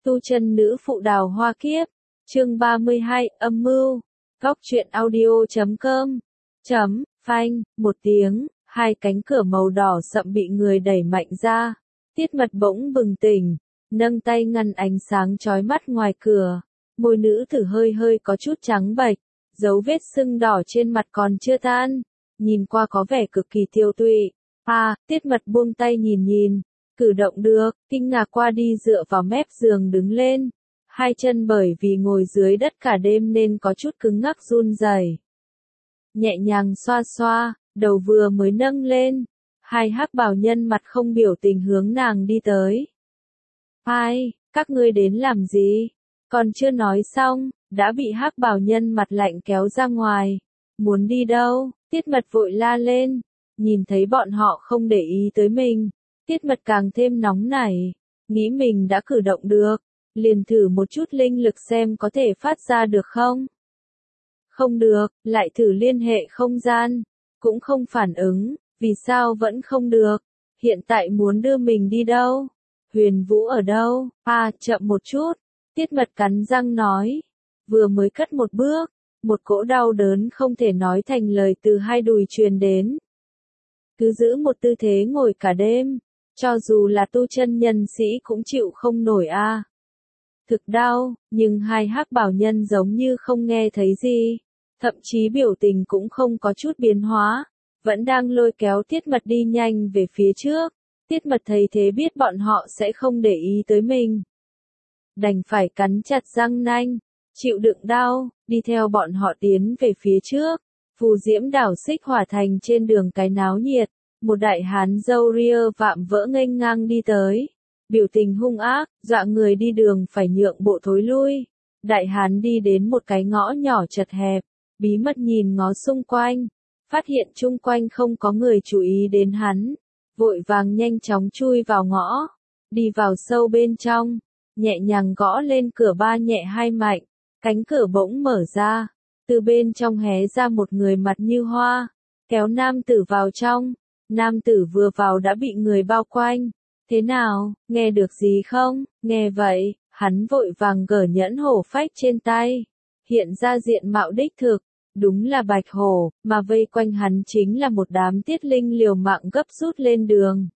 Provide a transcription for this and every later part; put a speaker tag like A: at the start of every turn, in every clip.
A: Tu chân nữ phụ đào hoa kiếp. Chương 32, âm mưu. Góc truyện audio.com. Phanh, một tiếng, hai cánh cửa màu đỏ sậm bị người đẩy mạnh ra. Tiết Mật bỗng bừng tỉnh, nâng tay ngăn ánh sáng chói mắt ngoài cửa. Môi nữ tử hơi hơi có chút trắng bệch, dấu vết sưng đỏ trên mặt còn chưa tan, nhìn qua có vẻ cực kỳ tiêu tụy. Tiết Mật buông tay nhìn, cử động được, kinh ngạc qua đi dựa vào mép giường đứng lên. Hai chân bởi vì ngồi dưới đất cả đêm nên có chút cứng ngắc run rẩy. Nhẹ nhàng xoa xoa, đầu vừa mới nâng lên, hai hắc bào nhân mặt không biểu tình hướng nàng đi tới. Các ngươi đến làm gì? Còn chưa nói xong, đã bị hắc bào nhân mặt lạnh kéo ra ngoài. Muốn đi đâu? Tiết Mật vội la lên. Nhìn thấy bọn họ không để ý tới mình, Tiết Mật càng thêm nóng nảy, nghĩ mình đã cử động được, liền thử một chút linh lực xem có thể phát ra được không. Không được, lại thử liên hệ không gian, cũng không phản ứng, vì sao vẫn không được, hiện tại muốn đưa mình đi đâu? Huyền Vũ ở đâu? Chậm một chút, Tiết Mật cắn răng nói, vừa mới cất một bước, một cỗ đau đớn không thể nói thành lời từ hai đùi truyền đến. Cứ giữ một tư thế ngồi cả đêm, cho dù là tu chân nhân sĩ cũng chịu không nổi Thực đau, nhưng hai hắc bào nhân giống như không nghe thấy gì, thậm chí biểu tình cũng không có chút biến hóa, vẫn đang lôi kéo Tiết Mật đi nhanh về phía trước. Tiết Mật thấy thế biết bọn họ sẽ không để ý tới mình, đành phải cắn chặt răng nanh, chịu đựng đau, đi theo bọn họ tiến về phía trước. Phù Diễm đảo Xích Hỏa Thành trên đường cái náo nhiệt, một đại hán râu ria vạm vỡ nghênh ngang đi tới, biểu tình hung ác, dọa người đi đường phải nhượng bộ thối lui. Đại hán đi đến một cái ngõ nhỏ chật hẹp, bí mật nhìn ngó xung quanh, phát hiện chung quanh không có người chú ý đến hắn, vội vàng nhanh chóng chui vào ngõ, đi vào sâu bên trong, nhẹ nhàng gõ lên cửa ba nhẹ hai mạnh, cánh cửa bỗng mở ra. Từ bên trong hé ra một người mặt như hoa, kéo nam tử vào trong. Nam tử vừa vào đã bị người bao quanh. Thế nào, nghe được gì không? Nghe vậy, hắn vội vàng gỡ nhẫn hổ phách trên tay. Hiện ra diện mạo đích thực, đúng là Bạch Hổ, mà vây quanh hắn chính là một đám tiết linh liều mạng gấp rút lên đường.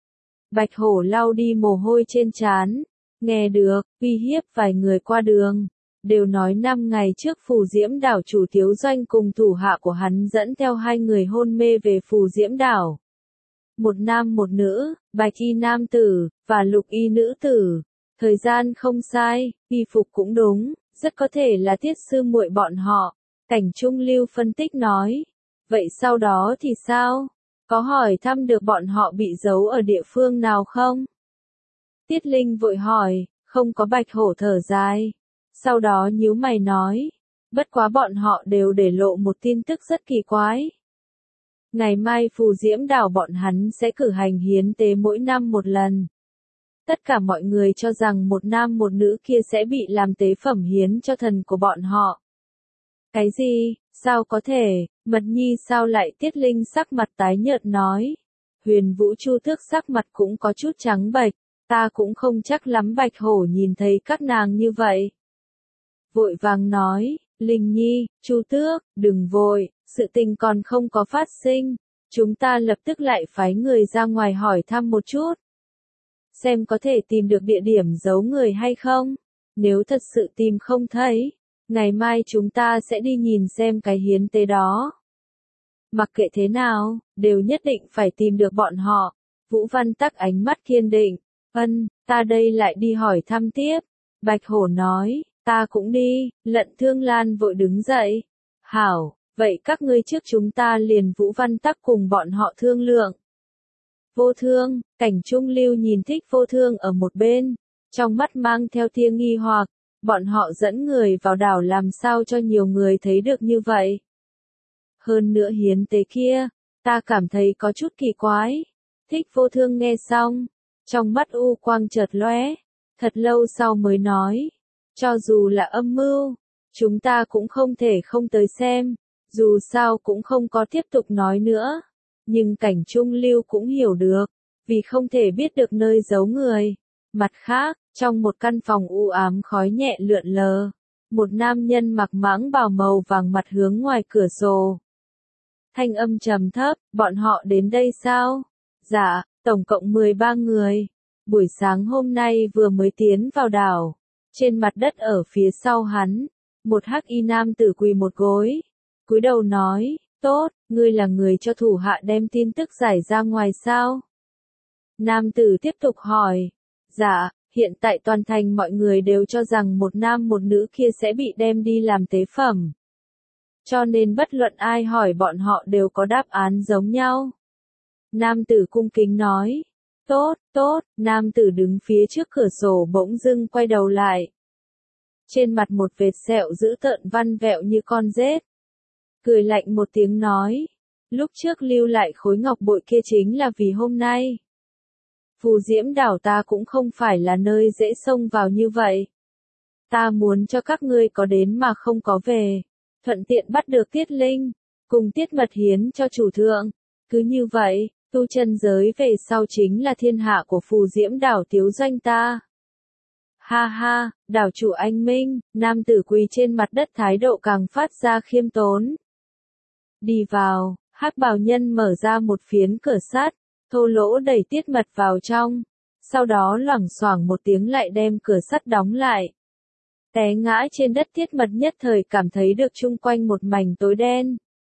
A: Bạch Hổ lau đi mồ hôi trên trán, nghe được, uy hiếp vài người qua đường. Đều nói 5 ngày trước Phù Diễm đảo chủ Thiếu Doanh cùng thủ hạ của hắn dẫn theo hai người hôn mê về Phù Diễm đảo. Một nam một nữ, bạch y nam tử, và lục y nữ tử. Thời gian không sai, y phục cũng đúng, rất có thể là Tiết sư muội bọn họ. Cảnh Trung Lưu phân tích nói. Vậy sau đó thì sao? Có hỏi thăm được bọn họ bị giấu ở địa phương nào không? Tiết Linh vội hỏi, không có. Bạch Hổ thở dài. Sau đó nhíu mày nói, bất quá bọn họ đều để lộ một tin tức rất kỳ quái. Ngày mai Phù Diễm đảo bọn hắn sẽ cử hành hiến tế mỗi năm một lần. Tất cả mọi người cho rằng một nam một nữ kia sẽ bị làm tế phẩm hiến cho thần của bọn họ. Cái gì? Sao có thể? Mật nhi sao lại? Tiết Linh sắc mặt tái nhợt nói. Huyền Vũ Chu Tước sắc mặt cũng có chút trắng bệch, ta cũng không chắc lắm. Bạch Hổ nhìn thấy các nàng như vậy, vội vàng nói, Linh Nhi, Chu Tước, đừng vội, sự tình còn không có phát sinh, chúng ta lập tức lại phái người ra ngoài hỏi thăm một chút, xem có thể tìm được địa điểm giấu người hay không. Nếu thật sự tìm không thấy, ngày mai chúng ta sẽ đi nhìn xem cái hiến tế đó. Mặc kệ thế nào, đều nhất định phải tìm được bọn họ. Vũ Văn Tắc ánh mắt kiên định, ta đây lại đi hỏi thăm tiếp. Bạch Hổ nói. Ta cũng đi. Lận Thương Lan vội đứng dậy. Hảo, vậy các ngươi trước, chúng ta liền. Vũ Văn Tắc cùng bọn họ thương lượng. Vô Thương, Cảnh Trung Lưu nhìn Thích Vô Thương ở một bên, trong mắt mang theo tia nghi hoặc, bọn họ dẫn người vào đảo làm sao cho nhiều người thấy được như vậy. Hơn nữa hiến tế kia, ta cảm thấy có chút kỳ quái. Thích Vô Thương nghe xong, trong mắt u quang chợt lóe, thật lâu sau mới nói. Cho dù là âm mưu, chúng ta cũng không thể không tới xem, dù sao cũng không có tiếp tục nói nữa. Nhưng Cảnh Trung Lưu cũng hiểu được, vì không thể biết được nơi giấu người. Mặt khác, Trong một căn phòng u ám khói nhẹ lượn lờ, một nam nhân mặc mãng bào màu vàng mặt hướng ngoài cửa sổ. Thanh âm trầm thấp, bọn họ đến đây sao? Dạ, tổng cộng 13 người. Buổi sáng hôm nay vừa mới tiến vào đảo. Trên mặt đất ở phía sau hắn, một hắc y nam tử quỳ một gối. Cúi đầu nói, tốt, ngươi là người cho thủ hạ đem tin tức giải ra ngoài sao? Nam tử tiếp tục hỏi, dạ, hiện tại toàn thành mọi người đều cho rằng một nam một nữ kia sẽ bị đem đi làm tế phẩm. Cho nên bất luận ai hỏi bọn họ đều có đáp án giống nhau. Nam tử cung kính nói, tốt, tốt, nam tử đứng phía trước cửa sổ bỗng dưng quay đầu lại. Trên mặt một vệt sẹo dữ tợn văn vẹo như con rết. Cười lạnh một tiếng nói, lúc trước lưu lại khối ngọc bội kia chính là vì hôm nay. Phù Diễm đảo ta cũng không phải là nơi dễ xông vào như vậy. Ta muốn cho các ngươi có đến mà không có về, thuận tiện bắt được Tiết Linh, cùng Tiết Mật hiến cho chủ thượng. Cứ như vậy, tu chân giới về sau chính là thiên hạ của Phù Diễm đảo tiếu doanh ta. Ha ha, đảo chủ anh minh, nam tử quỳ trên mặt đất thái độ càng phát ra khiêm tốn. Đi vào, hắc bào nhân mở ra một phiến cửa sắt, thô lỗ đẩy Tiết Mật vào trong, sau đó loảng xoảng một tiếng lại đem cửa sắt đóng lại. Té ngã trên đất Tiết Mật nhất thời cảm thấy được chung quanh một mảnh tối đen.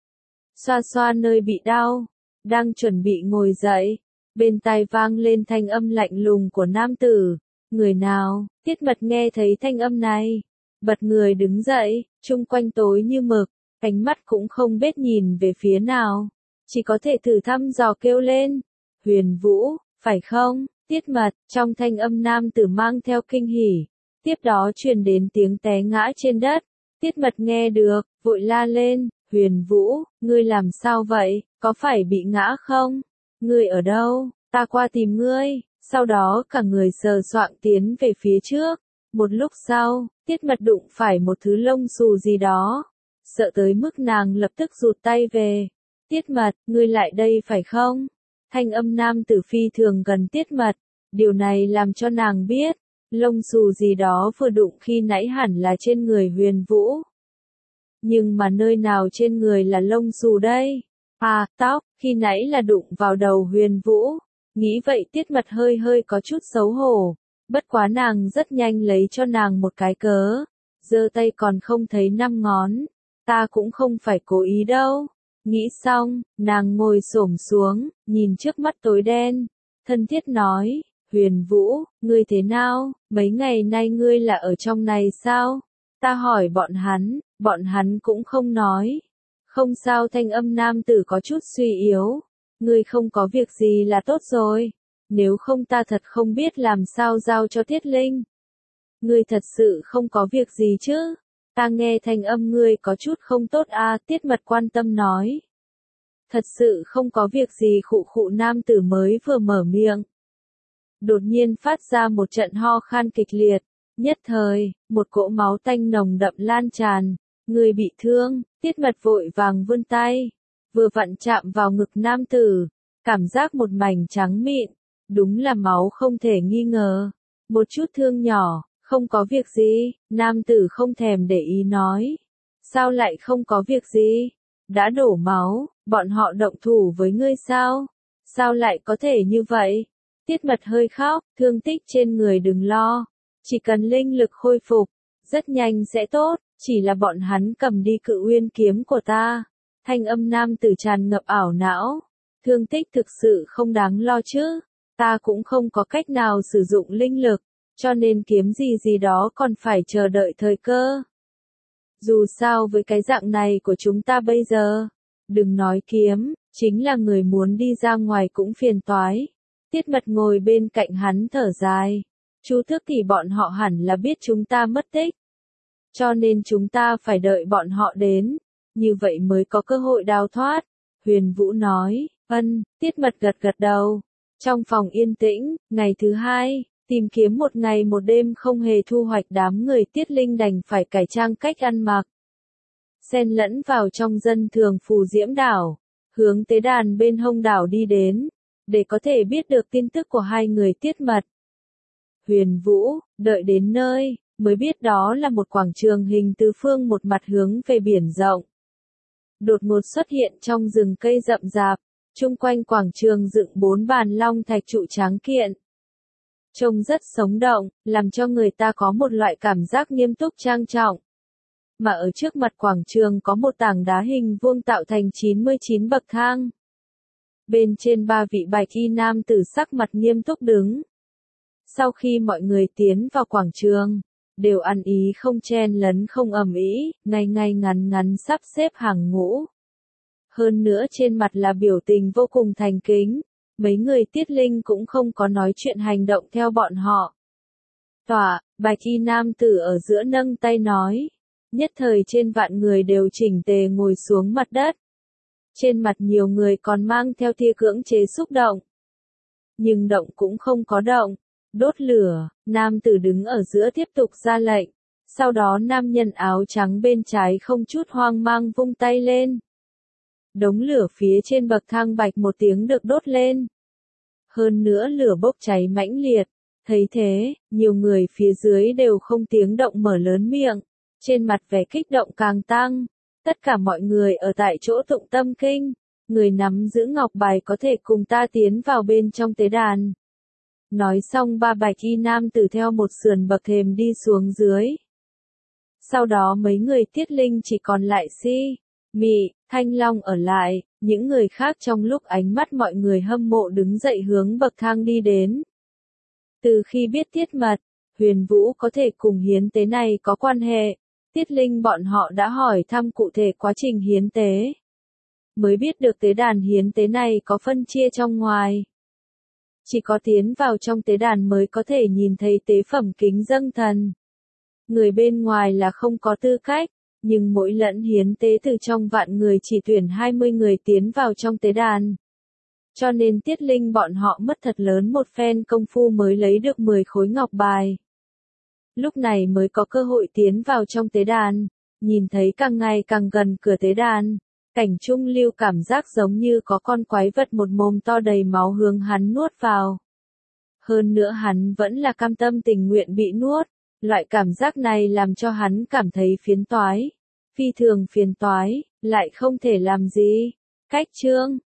A: Xoa xoa nơi bị đau, đang chuẩn bị ngồi dậy, bên tai vang lên thanh âm lạnh lùng của nam tử. Người nào? Tiết Mật nghe thấy thanh âm này, bật người đứng dậy, chung quanh tối như mực, ánh mắt cũng không biết nhìn về phía nào, chỉ có thể thử thăm dò kêu lên. Huyền Vũ, phải không? Tiết Mật, trong thanh âm nam tử mang theo kinh hỉ. Tiếp đó truyền đến tiếng té ngã trên đất. Tiết Mật nghe được, vội la lên, Huyền Vũ, ngươi làm sao vậy, có phải bị ngã không? Ngươi ở đâu? Ta qua tìm ngươi. Sau đó cả người sờ soạng tiến về phía trước. Một lúc sau, Tiết Mật đụng phải một thứ lông xù gì đó. Sợ tới mức nàng lập tức rụt tay về. Tiết Mật, ngươi lại đây phải không? Thanh âm nam tử phi thường gần Tiết Mật. Điều này làm cho nàng biết, lông xù gì đó vừa đụng khi nãy hẳn là trên người Huyền Vũ. Nhưng mà nơi nào trên người là lông xù đây? À, tóc, khi nãy là đụng vào đầu Huyền Vũ. Nghĩ vậy Tiết Mật hơi hơi có chút xấu hổ. Bất quá nàng rất nhanh lấy cho nàng một cái cớ. Giơ tay còn không thấy 5 ngón. Ta cũng không phải cố ý đâu. Nghĩ xong, nàng ngồi xổm xuống, nhìn trước mắt tối đen. Thân thiết nói, Huyền Vũ, ngươi thế nào, mấy ngày nay ngươi là ở trong này sao? Ta hỏi bọn hắn cũng không nói. Không sao, thanh âm nam tử có chút suy yếu. Ngươi không có việc gì là tốt rồi. Nếu không ta thật không biết làm sao giao cho Tiết Linh. Ngươi thật sự không có việc gì chứ? Ta nghe thanh âm ngươi có chút không tốt à, Tiết Mật quan tâm nói. Thật sự không có việc gì, khụ khụ, nam tử mới vừa mở miệng. Đột nhiên phát ra một trận ho khan kịch liệt. Nhất thời, một cỗ máu tanh nồng đậm lan tràn. Người bị thương, Tiết Mật vội vàng vươn tay. Vừa vặn chạm vào ngực nam tử. Cảm giác một mảnh trắng mịn. Đúng là máu không thể nghi ngờ. Một chút thương nhỏ, không có việc gì, nam tử không thèm để ý nói. Sao lại không có việc gì? Đã đổ máu, bọn họ động thủ với ngươi sao? Sao lại có thể như vậy? Tiết Mật hơi khóc, thương tích trên người đừng lo. Chỉ cần linh lực khôi phục, rất nhanh sẽ tốt, chỉ là bọn hắn cầm đi Cự Uyên kiếm của ta. Thanh âm nam tử tràn ngập ảo não. Thương tích thực sự không đáng lo chứ. Ta cũng không có cách nào sử dụng linh lực, cho nên kiếm gì đó còn phải chờ đợi thời cơ. Dù sao với cái dạng này của chúng ta bây giờ, đừng nói kiếm, chính là người muốn đi ra ngoài cũng phiền toái. Tiết Mật ngồi bên cạnh hắn thở dài. Chú thức thì bọn họ hẳn là biết chúng ta mất tích. Cho nên chúng ta phải đợi bọn họ đến. Như vậy mới có cơ hội đào thoát. Huyền Vũ nói, Tiết Mật gật gật đầu. Trong phòng yên tĩnh, ngày thứ 2, tìm kiếm một ngày một đêm không hề thu hoạch, đám người Tiết Linh đành phải cải trang cách ăn mặc. Xen lẫn vào trong dân thường Phù Diễm đảo, hướng tế đàn bên hông đảo đi đến, để có thể biết được tin tức của hai người Tiết Mật. Huyền Vũ, đợi đến nơi, mới biết đó là một quảng trường hình tứ phương một mặt hướng về biển rộng. Đột ngột xuất hiện trong rừng cây rậm rạp, chung quanh quảng trường dựng 4 bàn long thạch trụ tráng kiện. Trông rất sống động, làm cho người ta có một loại cảm giác nghiêm túc trang trọng. Mà ở trước mặt quảng trường có một tảng đá hình vuông tạo thành 99 bậc thang. Bên trên 3 vị bạch y nam tử sắc mặt nghiêm túc đứng. Sau khi mọi người tiến vào quảng trường, đều ăn ý không chen lấn không ầm ĩ, ngay ngay ngắn ngắn sắp xếp hàng ngũ. Hơn nữa trên mặt là biểu tình vô cùng thành kính, mấy người Tiết Linh cũng không có nói chuyện hành động theo bọn họ. Tọa, bạch y nam tử ở giữa nâng tay nói, nhất thời trên vạn người đều chỉnh tề ngồi xuống mặt đất. Trên mặt nhiều người còn mang theo tia cưỡng chế xúc động. Nhưng động cũng không có động. Đốt lửa, nam tử đứng ở giữa tiếp tục ra lệnh. Sau đó nam nhân áo trắng bên trái không chút hoang mang vung tay lên. Đống lửa phía trên bậc thang bạch một tiếng được đốt lên. Hơn nữa lửa bốc cháy mãnh liệt. Thấy thế, nhiều người phía dưới đều không tiếng động mở lớn miệng. Trên mặt vẻ kích động càng tăng. Tất cả mọi người ở tại chỗ tụng tâm kinh. Người nắm giữ ngọc bài có thể cùng ta tiến vào bên trong tế đàn. Nói xong ba bạch y nam tử theo một sườn bậc thềm đi xuống dưới. Sau đó mấy người Tiết Linh chỉ còn lại Si, Mị, Thanh Long ở lại, những người khác trong lúc ánh mắt mọi người hâm mộ đứng dậy hướng bậc thang đi đến. Từ khi biết Tiết Mật, Huyền Vũ có thể cùng hiến tế này có quan hệ, Tiết Linh bọn họ đã hỏi thăm cụ thể quá trình hiến tế. Mới biết được tế đàn hiến tế này có phân chia trong ngoài. Chỉ có tiến vào trong tế đàn mới có thể nhìn thấy tế phẩm kính dâng thần. Người bên ngoài là không có tư cách, nhưng mỗi lần hiến tế từ trong vạn người chỉ tuyển 20 người tiến vào trong tế đàn. Cho nên Tiết Linh bọn họ mất thật lớn một phen công phu mới lấy được 10 khối ngọc bài. Lúc này mới có cơ hội tiến vào trong tế đàn, nhìn thấy càng ngày càng gần cửa tế đàn. Cảnh Trung Lưu cảm giác giống như có con quái vật một mồm to đầy máu hướng hắn nuốt vào. Hơn nữa hắn vẫn là cam tâm tình nguyện bị nuốt, loại cảm giác này làm cho hắn cảm thấy phiền toái. Phi thường phiền toái, lại không thể làm gì. Cách chương